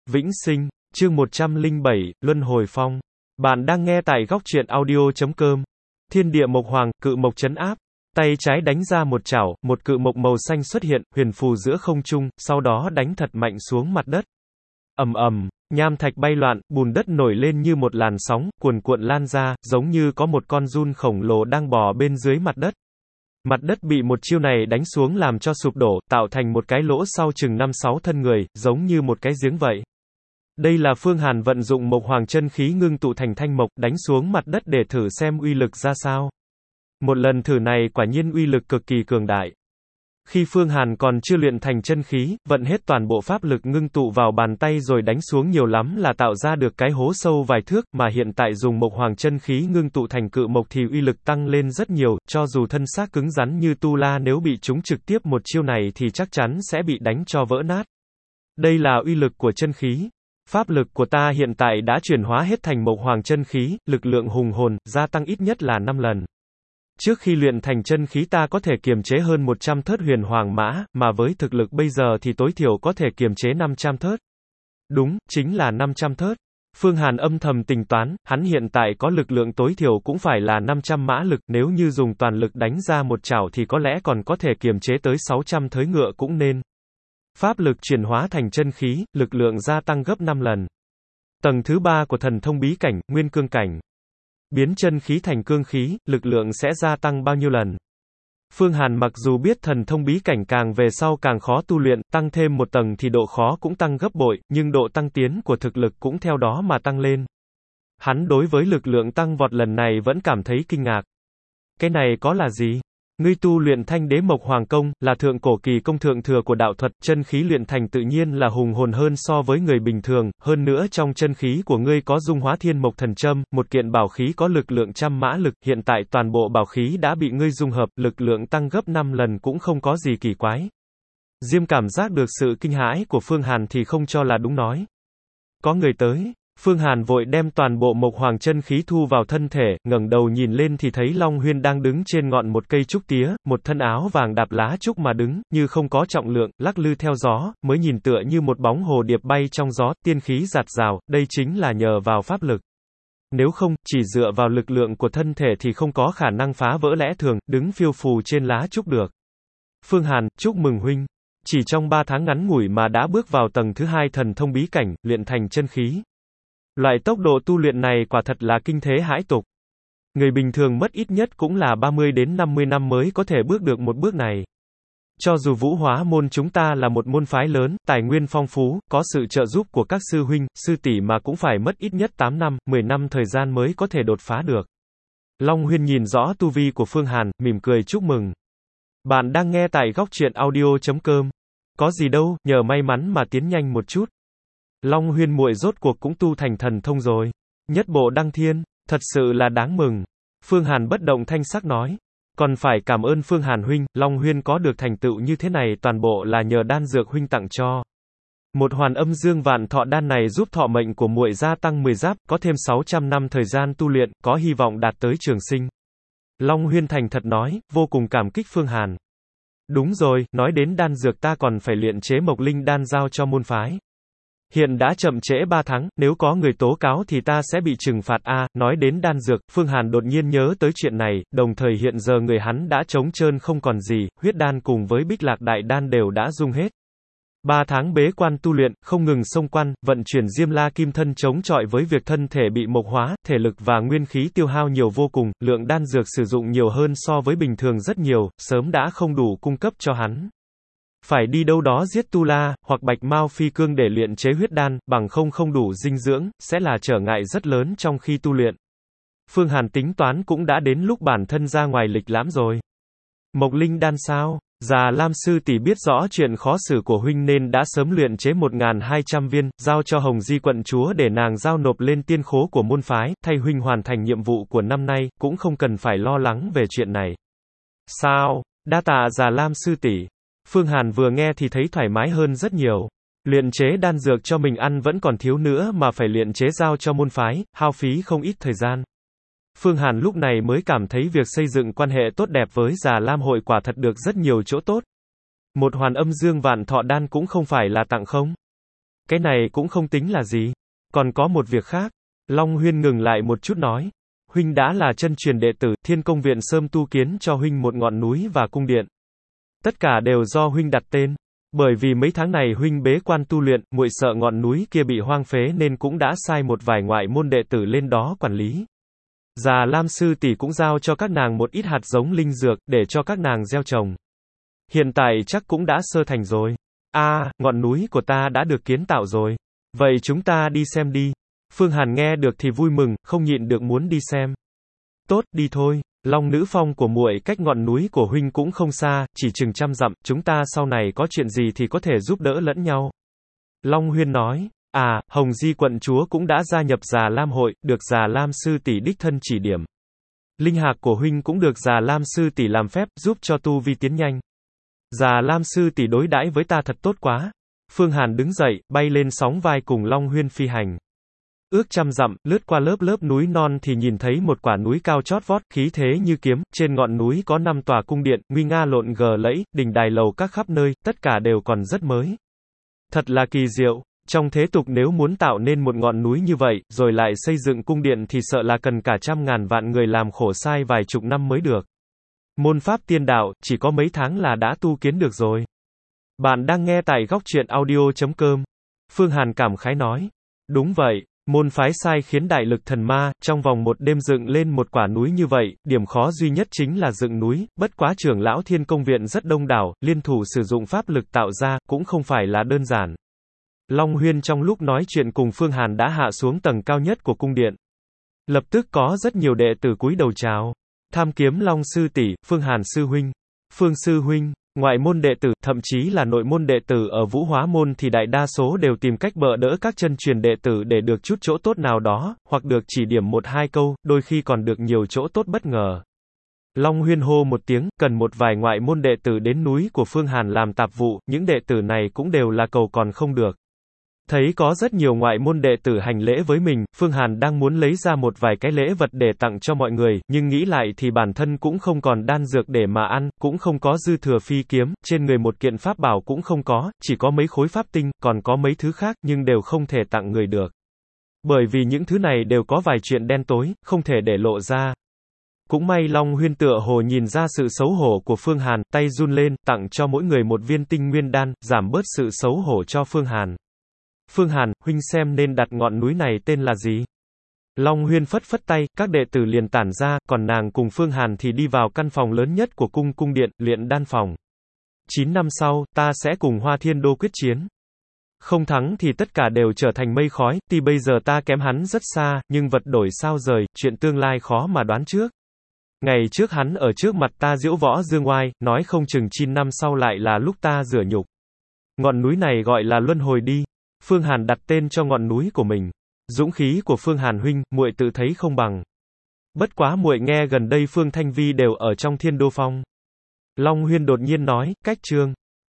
Vĩnh sinh, chương 107, Luân hồi phong. Bạn đang nghe tại góc truyện audio.com. Thiên địa mộc hoàng, cự mộc trấn áp. Tay trái đánh ra một chảo, một cự mộc màu xanh xuất hiện, huyền phù giữa không trung, sau đó đánh thật mạnh xuống mặt đất. Ầm ầm, nham thạch bay loạn, bùn đất nổi lên như một làn sóng, cuồn cuộn lan ra, giống như có một con giun khổng lồ đang bò bên dưới mặt đất. Mặt đất bị một chiêu này đánh xuống làm cho sụp đổ, tạo thành một cái lỗ sau chừng 5-6 thân người, giống như một cái giếng vậy. Đây là Phương Hàn vận dụng mộc hoàng chân khí ngưng tụ thành thanh mộc, đánh xuống mặt đất để thử xem uy lực ra sao. Một lần thử này quả nhiên uy lực cực kỳ cường đại. Khi Phương Hàn còn chưa luyện thành chân khí, vận hết toàn bộ pháp lực ngưng tụ vào bàn tay rồi đánh xuống nhiều lắm là tạo ra được cái hố sâu vài thước, mà hiện tại dùng mộc hoàng chân khí ngưng tụ thành cự mộc thì uy lực tăng lên rất nhiều, cho dù thân xác cứng rắn như Tu La nếu bị trúng trực tiếp một chiêu này thì chắc chắn sẽ bị đánh cho vỡ nát. Đây là uy lực của chân khí. Pháp lực của ta hiện tại đã chuyển hóa hết thành mộc hoàng chân khí, lực lượng hùng hồn, gia tăng ít nhất là 5 lần. Trước khi luyện thành chân khí ta có thể kiềm chế hơn 100 thớt huyền hoàng mã, mà với thực lực bây giờ thì tối thiểu có thể kiềm chế 500 thớt. Đúng, chính là 500 thớt. Phương Hàn âm thầm tính toán, hắn hiện tại có lực lượng tối thiểu cũng phải là 500 mã lực, nếu như dùng toàn lực đánh ra một chảo thì có lẽ còn có thể kiềm chế tới 600 thớt ngựa cũng nên. Pháp lực chuyển hóa thành chân khí, lực lượng gia tăng gấp 5 lần. Tầng thứ 3 của thần thông bí cảnh, nguyên cương cảnh. Biến chân khí thành cương khí, lực lượng sẽ gia tăng bao nhiêu lần? Phương Hàn mặc dù biết thần thông bí cảnh càng về sau càng khó tu luyện, tăng thêm một tầng thì độ khó cũng tăng gấp bội, nhưng độ tăng tiến của thực lực cũng theo đó mà tăng lên. Hắn đối với lực lượng tăng vọt lần này vẫn cảm thấy kinh ngạc. Cái này có là gì? Ngươi tu luyện Thanh Đế Mộc Hoàng Công, là thượng cổ kỳ công thượng thừa của đạo thuật, chân khí luyện thành tự nhiên là hùng hồn hơn so với người bình thường, hơn nữa trong chân khí của ngươi có dung hóa thiên mộc thần châm, một kiện bảo khí có lực lượng 100 mã lực, hiện tại toàn bộ bảo khí đã bị ngươi dung hợp, lực lượng tăng gấp 5 lần cũng không có gì kỳ quái. Diêm cảm giác được sự kinh hãi của Phương Hàn thì không cho là đúng nói. Có người tới. Phương Hàn vội đem toàn bộ mộc hoàng chân khí thu vào thân thể, ngẩng đầu nhìn lên thì thấy Long Huyên đang đứng trên ngọn một cây trúc tía, một thân áo vàng đạp lá trúc mà đứng, như không có trọng lượng, lắc lư theo gió, mới nhìn tựa như một bóng hồ điệp bay trong gió, tiên khí dạt dào, đây chính là nhờ vào pháp lực. Nếu không, chỉ dựa vào lực lượng của thân thể thì không có khả năng phá vỡ lẽ thường, đứng phiêu phù trên lá trúc được. Phương Hàn, chúc mừng huynh. Chỉ trong 3 tháng ngắn ngủi mà đã bước vào tầng thứ 2 thần thông bí cảnh, luyện thành chân khí. Loại tốc độ tu luyện này quả thật là kinh thế hãi tục. Người bình thường mất ít nhất cũng là 30 đến 50 năm mới có thể bước được một bước này. Cho dù Vũ Hóa môn chúng ta là một môn phái lớn, tài nguyên phong phú, có sự trợ giúp của các sư huynh, sư tỷ mà cũng phải mất ít nhất 8 năm, 10 năm thời gian mới có thể đột phá được. Long Huyên nhìn rõ tu vi của Phương Hàn, mỉm cười chúc mừng. Bạn đang nghe tại góc truyện audio.com. Có gì đâu, nhờ may mắn mà tiến nhanh một chút. Long Huyên muội rốt cuộc cũng tu thành thần thông rồi. Nhất bộ đăng thiên, thật sự là đáng mừng. Phương Hàn bất động thanh sắc nói. Còn phải cảm ơn Phương Hàn huynh, Long Huyên có được thành tựu như thế này toàn bộ là nhờ đan dược huynh tặng cho. Một hoàn âm dương vạn thọ đan này giúp thọ mệnh của muội gia tăng 10 giáp, có thêm 600 năm thời gian tu luyện, có hy vọng đạt tới trường sinh. Long Huyên thành thật nói, vô cùng cảm kích Phương Hàn. Đúng rồi, nói đến đan dược ta còn phải luyện chế mộc linh đan giao cho môn phái. Hiện đã chậm trễ 3 tháng, nếu có người tố cáo thì ta sẽ bị trừng phạt nói đến đan dược, Phương Hàn đột nhiên nhớ tới chuyện này, đồng thời hiện giờ người hắn đã trống trơn không còn gì, huyết đan cùng với bích lạc đại đan đều đã dung hết. 3 tháng bế quan tu luyện, không ngừng xông quan, vận chuyển Diêm La Kim Thân chống chọi với việc thân thể bị mộc hóa, thể lực và nguyên khí tiêu hao nhiều vô cùng, lượng đan dược sử dụng nhiều hơn so với bình thường rất nhiều, sớm đã không đủ cung cấp cho hắn. Phải đi đâu đó giết Tu La, hoặc Bạch Mao Phi Cương để luyện chế huyết đan, bằng không đủ dinh dưỡng, sẽ là trở ngại rất lớn trong khi tu luyện. Phương Hàn tính toán cũng đã đến lúc bản thân ra ngoài lịch lãm rồi. Mộc linh đan sao? Già Lam sư tỷ biết rõ chuyện khó xử của huynh nên đã sớm luyện chế 1200 viên, giao cho Hồng Di quận chúa để nàng giao nộp lên tiên khố của môn phái, thay huynh hoàn thành nhiệm vụ của năm nay, cũng không cần phải lo lắng về chuyện này. Sao? Đa tạ Già Lam sư tỷ. Phương Hàn vừa nghe thì thấy thoải mái hơn rất nhiều. Luyện chế đan dược cho mình ăn vẫn còn thiếu nữa mà phải luyện chế giao cho môn phái, hao phí không ít thời gian. Phương Hàn lúc này mới cảm thấy việc xây dựng quan hệ tốt đẹp với Già Lam hội quả thật được rất nhiều chỗ tốt. Một hoàn âm dương vạn thọ đan cũng không phải là tặng không. Cái này cũng không tính là gì. Còn có một việc khác. Long Huyên ngừng lại một chút nói. Huynh đã là chân truyền đệ tử, Thiên Công Viện Sơm tu kiến cho huynh một ngọn núi và cung điện. Tất cả đều do huynh đặt tên. Bởi vì mấy tháng này huynh bế quan tu luyện, muội sợ ngọn núi kia bị hoang phế nên cũng đã sai một vài ngoại môn đệ tử lên đó quản lý. Già Lam sư tỷ cũng giao cho các nàng một ít hạt giống linh dược, để cho các nàng gieo trồng. Hiện tại chắc cũng đã sơ thành rồi. Ngọn núi của ta đã được kiến tạo rồi. Vậy chúng ta đi xem đi. Phương Hàn nghe được thì vui mừng, không nhịn được muốn đi xem. Tốt, đi thôi. Long Nữ Phong của muội cách ngọn núi của huynh cũng không xa, chỉ chừng 100 dặm, chúng ta sau này có chuyện gì thì có thể giúp đỡ lẫn nhau. Long Huyên nói, Hồng Di quận chúa cũng đã gia nhập Già Lam hội, được Già Lam sư tỷ đích thân chỉ điểm. Linh hạc của huynh cũng được Già Lam sư tỷ làm phép, giúp cho tu vi tiến nhanh. Già Lam sư tỷ đối đãi với ta thật tốt quá. Phương Hàn đứng dậy, bay lên sóng vai cùng Long Huyên phi hành. Ước 100 dặm, lướt qua lớp lớp núi non thì nhìn thấy một quả núi cao chót vót, khí thế như kiếm, trên ngọn núi có 5 tòa cung điện, nguy nga lộn gờ lẫy, đình đài lầu các khắp nơi, tất cả đều còn rất mới. Thật là kỳ diệu, trong thế tục nếu muốn tạo nên một ngọn núi như vậy, rồi lại xây dựng cung điện thì sợ là cần cả 100.000 vạn người làm khổ sai vài chục năm mới được. Môn pháp tiên đạo, chỉ có mấy tháng là đã tu kiến được rồi. Bạn đang nghe tại góc truyện audio.com. Phương Hàn cảm khái nói. Đúng vậy. Môn phái sai khiến đại lực thần ma, trong vòng một đêm dựng lên một quả núi như vậy, điểm khó duy nhất chính là dựng núi, bất quá trưởng lão Thiên Công Viện rất đông đảo, liên thủ sử dụng pháp lực tạo ra, cũng không phải là đơn giản. Long Huyên trong lúc nói chuyện cùng Phương Hàn đã hạ xuống tầng cao nhất của cung điện. Lập tức có rất nhiều đệ tử cúi đầu chào. Tham Kiếm Long sư tỷ, Phương Hàn sư huynh, Phương sư huynh. Ngoại môn đệ tử, thậm chí là nội môn đệ tử ở Vũ Hóa môn thì đại đa số đều tìm cách bợ đỡ các chân truyền đệ tử để được chút chỗ tốt nào đó, hoặc được chỉ điểm 1-2 câu, đôi khi còn được nhiều chỗ tốt bất ngờ. Long Huyên hô một tiếng, cần một vài ngoại môn đệ tử đến núi của Phương Hàn làm tạp vụ, những đệ tử này cũng đều là cầu còn không được. Thấy có rất nhiều ngoại môn đệ tử hành lễ với mình, Phương Hàn đang muốn lấy ra một vài cái lễ vật để tặng cho mọi người, nhưng nghĩ lại thì bản thân cũng không còn đan dược để mà ăn, cũng không có dư thừa phi kiếm, trên người một kiện pháp bảo cũng không có, chỉ có mấy khối pháp tinh, còn có mấy thứ khác, nhưng đều không thể tặng người được. Bởi vì những thứ này đều có vài chuyện đen tối, không thể để lộ ra. Cũng may Long Huyên tựa hồ nhìn ra sự xấu hổ của Phương Hàn, tay run lên, tặng cho mỗi người một viên tinh nguyên đan, giảm bớt sự xấu hổ cho Phương Hàn. Phương Hàn, huynh xem nên đặt ngọn núi này tên là gì? Long Huyên phất phất tay, các đệ tử liền tản ra, còn nàng cùng Phương Hàn thì đi vào căn phòng lớn nhất của cung điện, luyện đan phòng. 9 năm sau, ta sẽ cùng Hoa Thiên Đô quyết chiến. Không thắng thì tất cả đều trở thành mây khói, tuy bây giờ ta kém hắn rất xa, nhưng vật đổi sao rời, chuyện tương lai khó mà đoán trước. Ngày trước hắn ở trước mặt ta diễu võ dương oai, nói không chừng 9 năm sau lại là lúc ta rửa nhục. Ngọn núi này gọi là Luân Hồi đi. Phương Hàn đặt tên cho ngọn núi của mình. Dũng khí của Phương Hàn huynh, muội tự thấy không bằng. Bất quá muội nghe gần đây Phương Thanh Vi đều ở trong Thiên Đô Phong. Long Huyên đột nhiên nói, cách chương.